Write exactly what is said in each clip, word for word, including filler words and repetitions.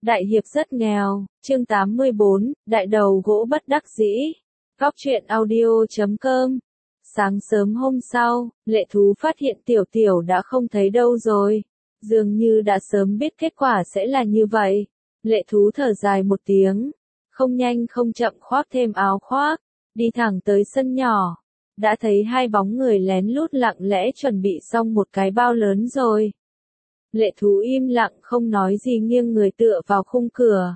Đại hiệp rất nghèo, chương tám mươi bốn, đại đầu gỗ bất đắc dĩ. Góc truyện audio chấm com. Sáng sớm hôm sau, Lệ Thú phát hiện Tiểu Tiểu đã không thấy đâu rồi. Dường như đã sớm biết kết quả sẽ là như vậy. Lệ Thú thở dài một tiếng, không nhanh không chậm khoác thêm áo khoác, đi thẳng tới sân nhỏ. Đã thấy hai bóng người lén lút lặng lẽ chuẩn bị xong một cái bao lớn rồi. Lệ Thú im lặng không nói gì nghiêng người tựa vào khung cửa.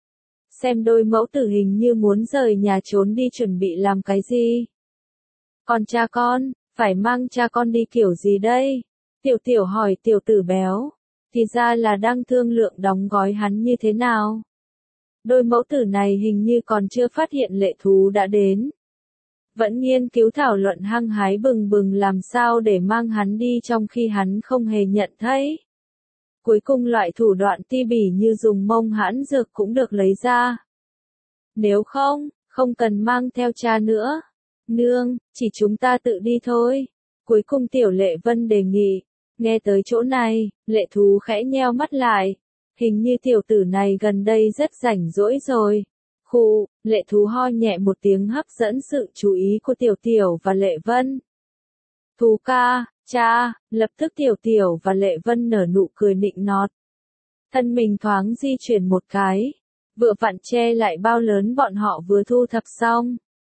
Xem đôi mẫu tử hình như muốn rời nhà trốn đi chuẩn bị làm cái gì. Còn cha con, phải mang cha con đi kiểu gì đây? Tiểu Tiểu hỏi tiểu tử béo. Thì ra là đang thương lượng đóng gói hắn như thế nào. Đôi mẫu tử này hình như còn chưa phát hiện Lệ Thú đã đến. Vẫn nghiên cứu thảo luận hăng hái bừng bừng làm sao để mang hắn đi trong khi hắn không hề nhận thấy. Cuối cùng loại thủ đoạn ti bỉ như dùng mông hãn dược cũng được lấy ra. Nếu không, không cần mang theo cha nữa. Nương, chỉ chúng ta tự đi thôi. Cuối cùng Tiểu Lệ Vân đề nghị. Nghe tới chỗ này, Lệ Thú khẽ nheo mắt lại. Hình như tiểu tử này gần đây rất rảnh rỗi rồi. Khụ, Lệ Thú ho nhẹ một tiếng hấp dẫn sự chú ý của Tiểu Tiểu và Lệ Vân. Thú ca, cha, lập tức Tiểu Tiểu và Lệ Vân nở nụ cười nịnh nọt. Thân mình thoáng di chuyển một cái, vừa vặn che lại bao lớn bọn họ vừa thu thập xong.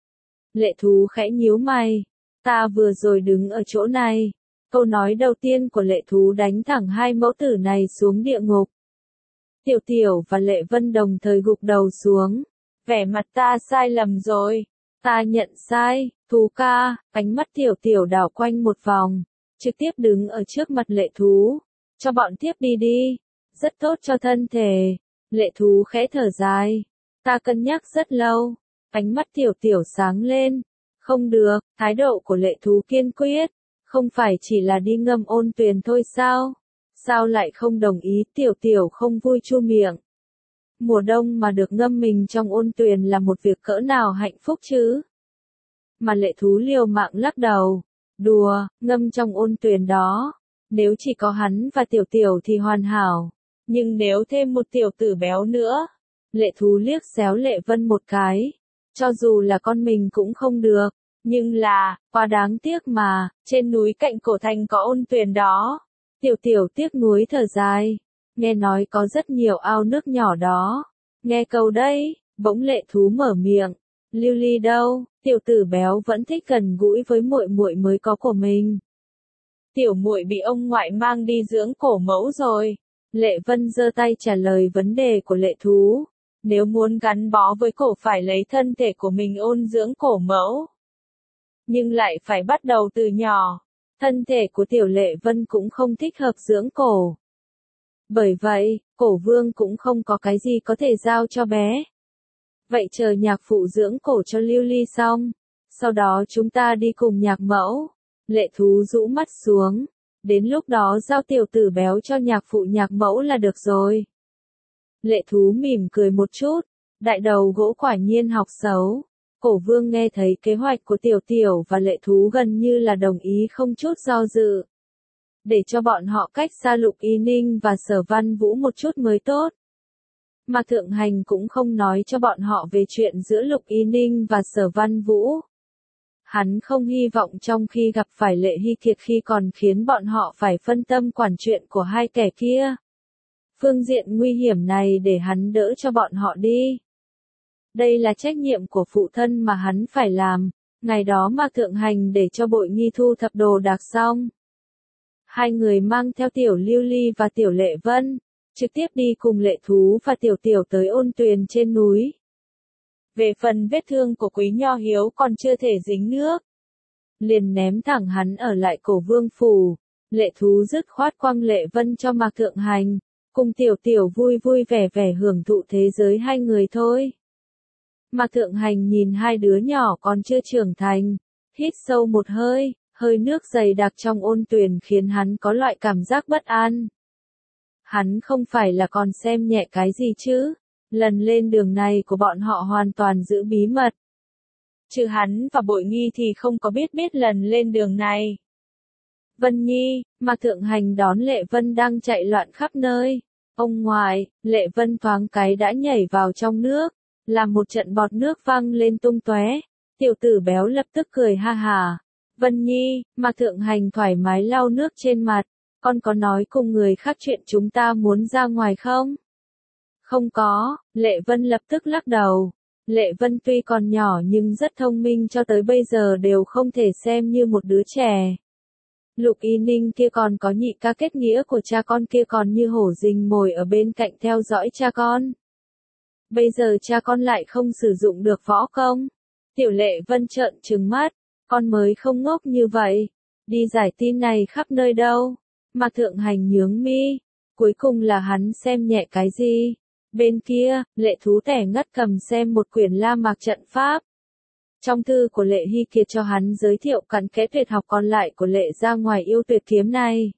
Lệ Thú khẽ nhíu mày, ta vừa rồi đứng ở chỗ này. Câu nói đầu tiên của Lệ Thú đánh thẳng hai mẫu tử này xuống địa ngục. Tiểu Tiểu và Lệ Vân đồng thời gục đầu xuống. Vẻ mặt ta sai lầm rồi. Ta nhận sai, Thú ca. Ánh mắt Tiểu Tiểu đảo quanh một vòng, trực tiếp đứng ở trước mặt Lệ Thú. Cho bọn tiếp đi đi. Rất tốt cho thân thể. Lệ Thú khẽ thở dài. Ta cân nhắc rất lâu. Ánh mắt Tiểu Tiểu sáng lên. Không được, thái độ của Lệ Thú kiên quyết. Không phải chỉ là đi ngâm ôn tuyền thôi sao? Sao lại không đồng ý? Tiểu Tiểu không vui chu miệng. Mùa đông mà được ngâm mình trong ôn tuyền là một việc cỡ nào hạnh phúc chứ? Mà Lệ Thú liều mạng lắc đầu. Đùa, ngâm trong ôn tuyền đó. Nếu chỉ có hắn và Tiểu Tiểu thì hoàn hảo. Nhưng nếu thêm một tiểu tử béo nữa. Lệ Thú liếc xéo Lệ Vân một cái. Cho dù là con mình cũng không được. Nhưng là, quá đáng tiếc mà, trên núi cạnh cổ thành có ôn tuyền đó. Tiểu Tiểu tiếc nuối thở dài. Nghe nói có rất nhiều ao nước nhỏ đó. Nghe câu đây, bỗng Lệ Thú mở miệng. Lưu Ly đâu? Tiểu tử béo vẫn thích gần gũi với muội muội mới có của mình. Tiểu muội bị ông ngoại mang đi dưỡng cổ mẫu rồi. Lệ Vân giơ tay trả lời vấn đề của Lệ Thú. Nếu muốn gắn bó với cổ phải lấy thân thể của mình ôn dưỡng cổ mẫu. Nhưng lại phải bắt đầu từ nhỏ. Thân thể của Tiểu Lệ Vân cũng không thích hợp dưỡng cổ. Bởi vậy, cổ vương cũng không có cái gì có thể giao cho bé. Vậy chờ nhạc phụ dưỡng cổ cho Lưu Ly xong. Sau đó chúng ta đi cùng nhạc mẫu. Lệ Thú rũ mắt xuống. Đến lúc đó giao tiểu tử béo cho nhạc phụ nhạc mẫu là được rồi. Lệ Thú mỉm cười một chút. Đại đầu gỗ quả nhiên học xấu. Cổ vương nghe thấy kế hoạch của Tiểu Tiểu và Lệ Thú gần như là đồng ý không chút do dự. Để cho bọn họ cách xa Lục Y Ninh và Sở Văn Vũ một chút mới tốt. Mà Thượng Hành cũng không nói cho bọn họ về chuyện giữa Lục Y Ninh và Sở Văn Vũ. Hắn không hy vọng trong khi gặp phải Lệ Hy Kiệt khi còn khiến bọn họ phải phân tâm quản chuyện của hai kẻ kia. Phương diện nguy hiểm này để hắn đỡ cho bọn họ đi. Đây là trách nhiệm của phụ thân mà hắn phải làm. Ngày đó mà Thượng Hành để cho Bội Nghi thu thập đồ đạc xong. Hai người mang theo Tiểu Lưu Ly và Tiểu Lệ Vân, trực tiếp đi cùng Lệ Thú và Tiểu Tiểu tới ôn tuyền trên núi. Về phần vết thương của Quý Nho Hiếu còn chưa thể dính nước. Liền ném thẳng hắn ở lại Cổ Vương phủ. Lệ Thú dứt khoát quăng Lệ Vân cho Mạc Thượng Hành. Cùng Tiểu Tiểu vui vui vẻ vẻ hưởng thụ thế giới hai người thôi. Mạc Thượng Hành nhìn hai đứa nhỏ còn chưa trưởng thành, hít sâu một hơi, hơi nước dày đặc trong ôn tuyền khiến hắn có loại cảm giác bất an. Hắn không phải là còn xem nhẹ cái gì chứ, lần lên đường này của bọn họ hoàn toàn giữ bí mật. Trừ hắn và Bội Nghi thì không có biết biết lần lên đường này. Vân Nhi, Mạc Thượng Hành đón Lệ Vân đang chạy loạn khắp nơi. Ông ngoại, Lệ Vân thoáng cái đã nhảy vào trong nước, làm một trận bọt nước văng lên tung tóe. Tiểu tử béo lập tức cười ha hà. Vân Nhi, Mạc Thượng Hành thoải mái lau nước trên mặt, con có nói cùng người khác chuyện chúng ta muốn ra ngoài không? Không có, Lệ Vân lập tức lắc đầu. Lệ Vân tuy còn nhỏ nhưng rất thông minh, cho tới bây giờ đều không thể xem như một đứa trẻ. Lục Y Ninh kia còn có nhị ca kết nghĩa của cha con kia còn như hổ rình mồi ở bên cạnh theo dõi cha con. Bây giờ cha con lại không sử dụng được võ công. Tiểu Lệ Vân trợn trừng mắt, con mới không ngốc như vậy. Đi giải tin này khắp nơi đâu. Mạc Thượng Hành nhướng mi, cuối cùng là hắn xem nhẹ cái gì? Bên kia, Lệ Thú tẻ ngắt cầm xem một quyển La Mạc trận pháp. Trong thư của Lệ Hy Kiệt cho hắn giới thiệu cặn kẽ tuyệt học còn lại của Lệ ra ngoài yêu tuyệt kiếm này.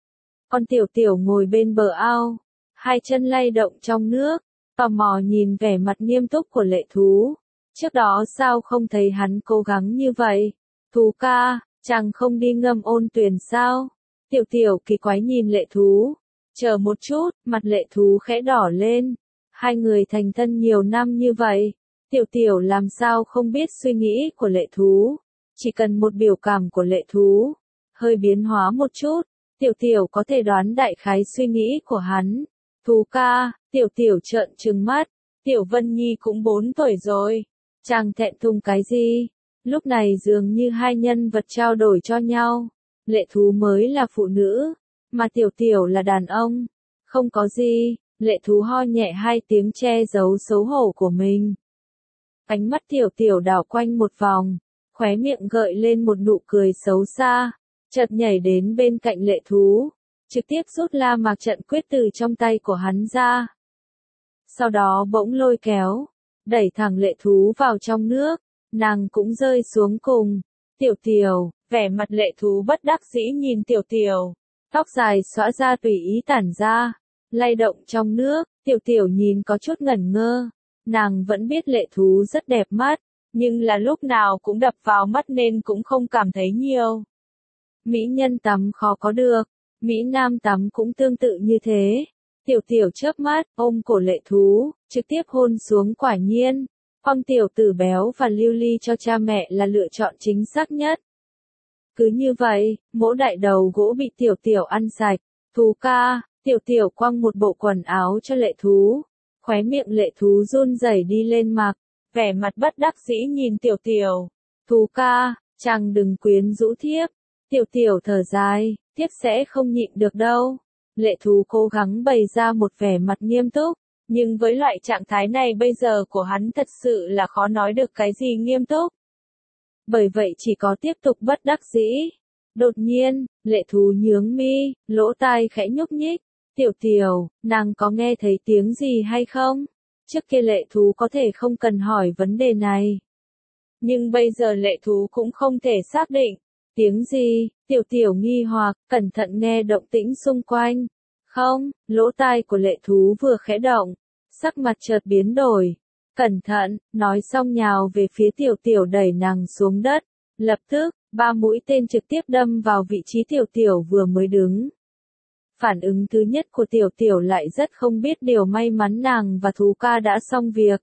Con Tiểu Tiểu ngồi bên bờ ao, hai chân lay động trong nước, tò mò nhìn vẻ mặt nghiêm túc của Lệ Thú. Trước đó sao không thấy hắn cố gắng như vậy? Thú ca, chàng không đi ngâm ôn tuyển sao? Tiểu Tiểu kỳ quái nhìn Lệ Thú. Chờ một chút, mặt Lệ Thú khẽ đỏ lên. Hai người thành thân nhiều năm như vậy. Tiểu Tiểu làm sao không biết suy nghĩ của Lệ Thú. Chỉ cần một biểu cảm của Lệ Thú hơi biến hóa một chút, Tiểu Tiểu có thể đoán đại khái suy nghĩ của hắn. Thú ca, Tiểu Tiểu trợn trừng mắt. Tiểu Vân Nhi cũng bốn tuổi rồi. Chàng thẹn thùng cái gì? Lúc này dường như hai nhân vật trao đổi cho nhau. Lệ Thú mới là phụ nữ, mà Tiểu Tiểu là đàn ông. Không có gì, Lệ Thú ho nhẹ hai tiếng che giấu xấu hổ của mình. Ánh mắt Tiểu Tiểu đảo quanh một vòng, khóe miệng gợi lên một nụ cười xấu xa, chợt nhảy đến bên cạnh Lệ Thú, trực tiếp rút La Mạc trận quyết từ trong tay của hắn ra. Sau đó bỗng lôi kéo, đẩy thẳng Lệ Thú vào trong nước, nàng cũng rơi xuống cùng. Tiểu Tiểu, vẻ mặt Lệ Thú bất đắc dĩ nhìn Tiểu Tiểu, tóc dài xõa ra tùy ý tản ra, lay động trong nước. Tiểu Tiểu nhìn có chút ngẩn ngơ, nàng vẫn biết Lệ Thú rất đẹp mắt, nhưng là lúc nào cũng đập vào mắt nên cũng không cảm thấy nhiều. Mỹ nhân tắm khó có được, Mỹ Nam tắm cũng tương tự như thế. Tiểu Tiểu chớp mắt, ôm cổ Lệ Thú, trực tiếp hôn xuống. Quả nhiên, phong tiểu tử béo và lưu ly cho cha mẹ là lựa chọn chính xác nhất. Cứ như vậy, mỗi đại đầu gỗ bị Tiểu Tiểu ăn sạch. Thú ca, Tiểu Tiểu quăng một bộ quần áo cho Lệ Thú. Khóe miệng Lệ Thú run rẩy đi lên mặc, vẻ mặt bất đắc dĩ nhìn Tiểu Tiểu. Thú ca, chàng đừng quyến rũ thiếp. Tiểu Tiểu thở dài, thiếp sẽ không nhịn được đâu. Lệ Thú cố gắng bày ra một vẻ mặt nghiêm túc, nhưng với loại trạng thái này bây giờ của hắn thật sự là khó nói được cái gì nghiêm túc. Bởi vậy chỉ có tiếp tục bất đắc dĩ. Đột nhiên, Lệ Thú nhướng mi, lỗ tai khẽ nhúc nhích. Tiểu Tiểu, nàng có nghe thấy tiếng gì hay không? Trước kia Lệ Thú có thể không cần hỏi vấn đề này. Nhưng bây giờ Lệ Thú cũng không thể xác định. Tiếng gì? Tiểu Tiểu nghi hoặc, cẩn thận nghe động tĩnh xung quanh. Không, lỗ tai của Lệ Thú vừa khẽ động, sắc mặt chợt biến đổi. Cẩn thận, nói xong nhào về phía Tiểu Tiểu đẩy nàng xuống đất. Lập tức, ba mũi tên trực tiếp đâm vào vị trí Tiểu Tiểu vừa mới đứng. Phản ứng thứ nhất của Tiểu Tiểu lại rất không biết điều, may mắn nàng và Thú ca đã xong việc.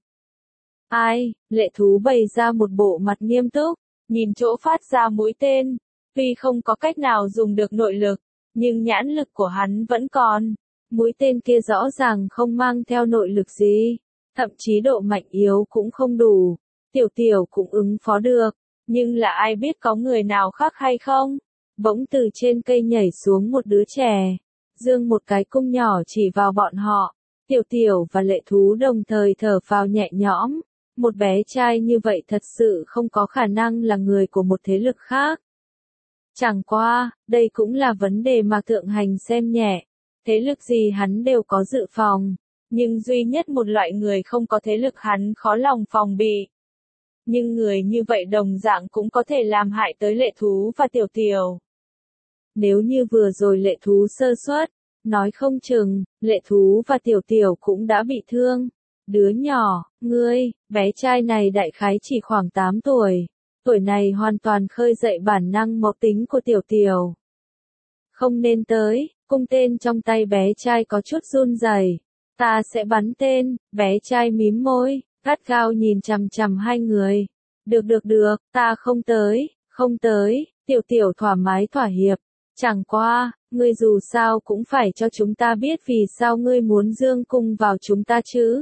Ai? Lệ Thú bày ra một bộ mặt nghiêm túc, nhìn chỗ phát ra mũi tên. Tuy không có cách nào dùng được nội lực, nhưng nhãn lực của hắn vẫn còn. Mũi tên kia rõ ràng không mang theo nội lực gì, thậm chí độ mạnh yếu cũng không đủ. Tiểu Tiểu cũng ứng phó được, nhưng là ai biết có người nào khác hay không? Bỗng từ trên cây nhảy xuống một đứa trẻ, giương một cái cung nhỏ chỉ vào bọn họ. Tiểu Tiểu và Lệ Thú đồng thời thở phào nhẹ nhõm. Một bé trai như vậy thật sự không có khả năng là người của một thế lực khác. Chẳng qua, đây cũng là vấn đề mà Thượng Hành xem nhẹ. Thế lực gì hắn đều có dự phòng, nhưng duy nhất một loại người không có thế lực hắn khó lòng phòng bị. Nhưng người như vậy đồng dạng cũng có thể làm hại tới Lệ Thú và Tiểu Tiểu. Nếu như vừa rồi Lệ Thú sơ suất, nói không chừng, Lệ Thú và Tiểu Tiểu cũng đã bị thương. Đứa nhỏ, ngươi, bé trai này đại khái chỉ khoảng tám tuổi. Tuổi này hoàn toàn khơi dậy bản năng mộc tính của Tiểu Tiểu. Không nên tới, Cung tên trong tay bé trai có chút run rẩy. Ta sẽ bắn tên, bé trai mím môi, gắt gao nhìn chằm chằm hai người. Được được được, ta không tới, không tới, tiểu tiểu thoải mái thỏa hiệp. Chẳng qua, ngươi dù sao cũng phải cho chúng ta biết vì sao ngươi muốn dương cung vào chúng ta chứ.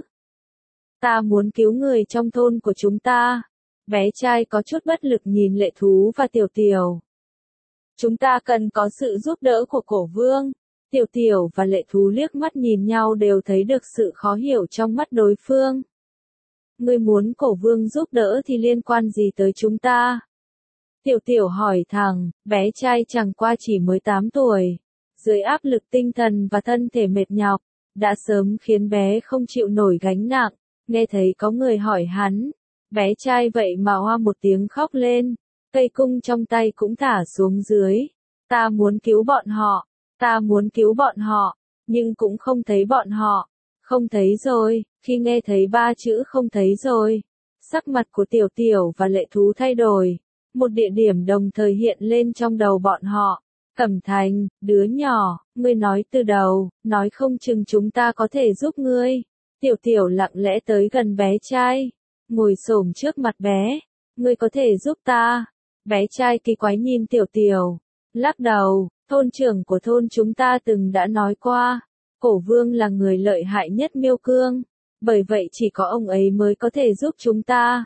Ta muốn cứu người trong thôn của chúng ta. Bé trai có chút bất lực nhìn Lệ Thú và Tiểu Tiểu. Chúng ta cần có sự giúp đỡ của Cổ Vương. Tiểu Tiểu và Lệ Thú liếc mắt nhìn nhau đều thấy được sự khó hiểu trong mắt đối phương. Ngươi muốn Cổ Vương giúp đỡ thì liên quan gì tới chúng ta? Tiểu Tiểu hỏi thẳng, bé trai chẳng qua chỉ mới tám tuổi. Dưới áp lực tinh thần và thân thể mệt nhọc, đã sớm khiến bé không chịu nổi gánh nặng. Nghe thấy có người hỏi hắn, bé trai vậy mà hoa một tiếng khóc lên. Cây cung trong tay cũng thả xuống dưới. Ta muốn cứu bọn họ, ta muốn cứu bọn họ, nhưng cũng không thấy bọn họ. Không thấy rồi, khi nghe thấy ba chữ không thấy rồi. Sắc mặt của Tiểu Tiểu và Lệ Thú thay đổi. Một địa điểm đồng thời hiện lên trong đầu bọn họ. Cẩm Thành, đứa nhỏ, ngươi nói từ đầu, nói không chừng chúng ta có thể giúp ngươi. Tiểu Tiểu lặng lẽ tới gần bé trai, ngồi xổm trước mặt bé. Ngươi có thể giúp ta? Bé trai kỳ quái nhìn Tiểu Tiểu, lắc đầu. Thôn trưởng của thôn chúng ta từng đã nói qua, Cổ Vương là người lợi hại nhất Miêu Cương, bởi vậy chỉ có ông ấy mới có thể giúp chúng ta.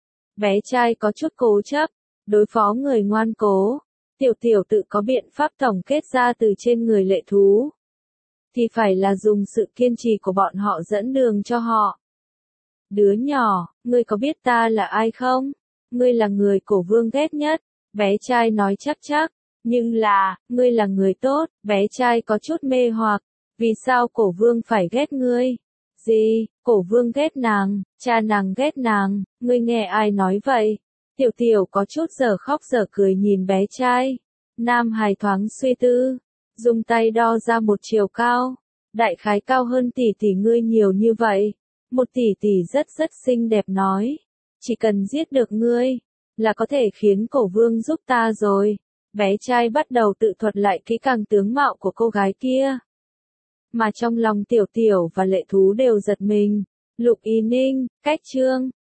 Bé trai có chút cố chấp, đối phó người ngoan cố. Tiểu Tiểu tự có biện pháp tổng kết ra từ trên người Lệ Thú. Thì phải là dùng sự kiên trì của bọn họ dẫn đường cho họ. Đứa nhỏ, ngươi có biết ta là ai không? Ngươi là người Cổ Vương ghét nhất. Bé trai nói chắc chắc. Nhưng là, ngươi là người tốt. Bé trai có chút mê hoặc. Vì sao Cổ Vương phải ghét ngươi? Gì, Cổ Vương ghét nàng, cha nàng ghét nàng, ngươi nghe ai nói vậy? Tiểu Tiểu có chút giờ khóc giờ cười nhìn bé trai. Nam hài thoáng suy tư, dùng tay đo ra một chiều cao. Đại khái cao hơn tỷ tỷ ngươi nhiều như vậy. Một tỷ tỷ rất rất xinh đẹp nói. Chỉ cần giết được ngươi, là có thể khiến Cổ Vương giúp ta rồi. Bé trai bắt đầu tự thuật lại kỹ càng tướng mạo của cô gái kia. Mà trong lòng Tiểu Tiểu và Lệ Thú đều giật mình. Lục Y Ninh, Cách Trương,